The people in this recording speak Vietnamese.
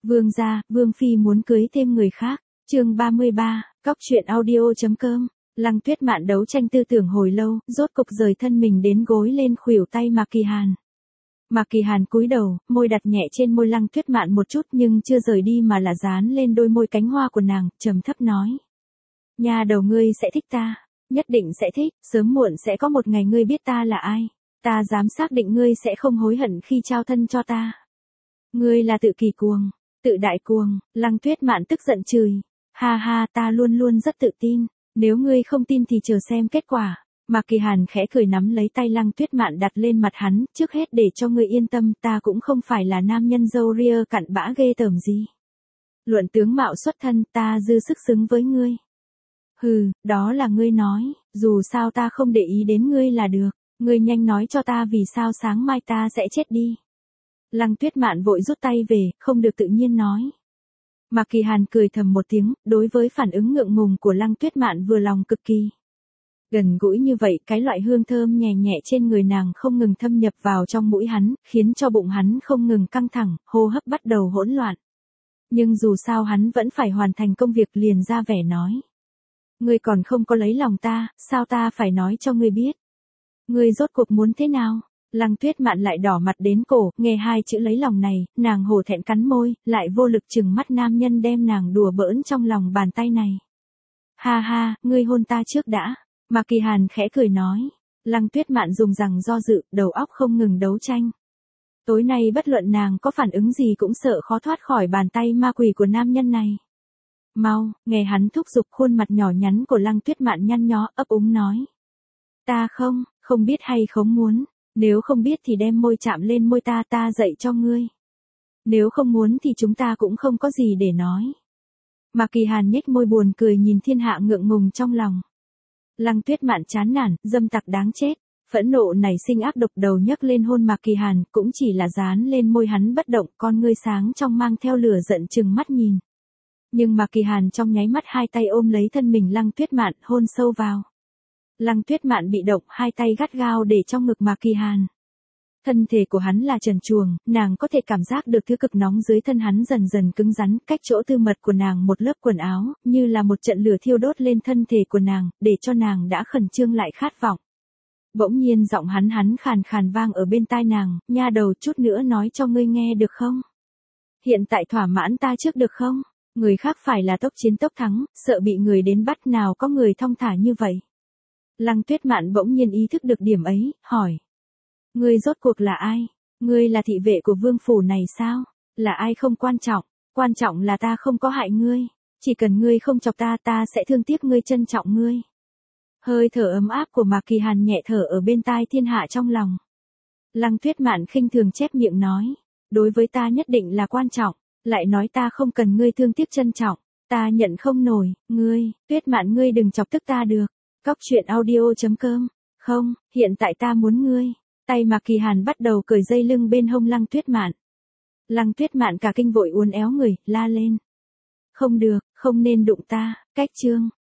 Vương gia, Vương phi muốn cưới thêm người khác. Chương 33, Cóc truyện audio.com. Lăng Tuyết Mạn đấu tranh tư tưởng hồi lâu, rốt cục rời thân mình đến gối lên khuỷu tay Mạc Kỳ Hàn. Mạc Kỳ Hàn cúi đầu, môi đặt nhẹ trên môi Lăng Tuyết Mạn một chút nhưng chưa rời đi mà là dán lên đôi môi cánh hoa của nàng, trầm thấp nói: "Nhà đầu ngươi sẽ thích ta, nhất định sẽ thích, sớm muộn sẽ có một ngày ngươi biết ta là ai. Ta dám xác định ngươi sẽ không hối hận khi trao thân cho ta. Ngươi là tự kỳ cuồng, tự đại cuồng." Lăng Tuyết Mạn tức giận chửi: "Ha ha, ta luôn luôn rất tự tin, nếu ngươi không tin thì chờ xem kết quả." Mạc Kỳ Hàn khẽ cười nắm lấy tay Lăng Tuyết Mạn đặt lên mặt hắn, "Trước hết để cho ngươi yên tâm, ta cũng không phải là nam nhân râu ria cặn bã ghê tởm gì. Luận tướng mạo xuất thân, ta dư sức xứng với ngươi." "Hừ, đó là ngươi nói, dù sao ta không để ý đến ngươi là được, ngươi nhanh nói cho ta vì sao sáng mai ta sẽ chết đi." Lăng Tuyết Mạn vội rút tay về, không được tự nhiên nói. Mạc Kỳ Hàn cười thầm một tiếng, đối với phản ứng ngượng ngùng của Lăng Tuyết Mạn vừa lòng cực kỳ. Gần gũi như vậy, cái loại hương thơm nhẹ nhẹ trên người nàng không ngừng thâm nhập vào trong mũi hắn, khiến cho bụng hắn không ngừng căng thẳng, hô hấp bắt đầu hỗn loạn. Nhưng dù sao hắn vẫn phải hoàn thành công việc, liền ra vẻ nói: "Ngươi còn không có lấy lòng ta, sao ta phải nói cho ngươi biết? Ngươi rốt cuộc muốn thế nào?" Lăng Tuyết Mạn lại đỏ mặt đến cổ, nghe hai chữ lấy lòng này, nàng hổ thẹn cắn môi, lại vô lực trừng mắt nam nhân đem nàng đùa bỡn trong lòng bàn tay này. "Ha ha, ngươi hôn ta trước đã." Mạc Kỳ Hàn khẽ cười nói. Lăng Tuyết Mạn dùng rằng do dự, đầu óc không ngừng đấu tranh. Tối nay bất luận nàng có phản ứng gì cũng sợ khó thoát khỏi bàn tay ma quỷ của nam nhân này. "Mau", nghe hắn thúc giục, khuôn mặt nhỏ nhắn của Lăng Tuyết Mạn nhăn nhó, ấp úng nói: "Ta không biết hay không muốn. Nếu không biết thì đem môi chạm lên môi ta, ta dạy cho ngươi. Nếu không muốn thì chúng ta cũng không có gì để nói." Mạc Kỳ Hàn nhếch môi buồn cười nhìn thiên hạ ngượng ngùng trong lòng. Lăng Tuyết Mạn chán nản, dâm tặc đáng chết, phẫn nộ nảy sinh ác độc, đầu nhấc lên hôn Mạc Kỳ Hàn, cũng chỉ là dán lên môi hắn bất động, con ngươi sáng trong mang theo lửa giận trừng mắt nhìn. Nhưng Mạc Kỳ Hàn trong nháy mắt hai tay ôm lấy thân mình Lăng Tuyết Mạn, hôn sâu vào. Lăng Tuyết Mạn bị động, hai tay gắt gao để trong ngực Mạc Kỳ Hàn. Thân thể của hắn là trần truồng, nàng có thể cảm giác được thứ cực nóng dưới thân hắn dần dần cứng rắn, cách chỗ tư mật của nàng một lớp quần áo, như là một trận lửa thiêu đốt lên thân thể của nàng, để cho nàng đã khẩn trương lại khát vọng. Bỗng nhiên giọng hắn khàn khàn vang ở bên tai nàng: "Nha đầu, chút nữa nói cho ngươi nghe được không? Hiện tại thỏa mãn ta trước được không? Người khác phải là tốc chiến tốc thắng, sợ bị người đến bắt, nào có người thong thả như vậy." Lăng Tuyết Mạn bỗng nhiên ý thức được điểm ấy, hỏi: "Ngươi rốt cuộc là ai? Ngươi là thị vệ của vương phủ này sao? Là ai không quan trọng là ta không có hại ngươi. Chỉ cần ngươi không chọc ta, ta sẽ thương tiếc ngươi, trân trọng ngươi." Hơi thở ấm áp của Mạc Kỳ Hàn nhẹ thở ở bên tai thiên hạ trong lòng. Lăng Tuyết Mạn khinh thường chép miệng nói: "Đối với ta nhất định là quan trọng, lại nói ta không cần ngươi thương tiếc trân trọng, ta nhận không nổi, ngươi, Tuyết Mạn ngươi đừng chọc tức ta được." Cóc truyện audio.com. "Không, hiện tại ta muốn ngươi." Tay Mạc Kỳ Hàn bắt đầu cởi dây lưng bên hông Lăng Tuyết Mạn. Lăng Tuyết Mạn cả kinh vội uốn éo người, la lên: "Không được, không nên đụng ta." Cách chương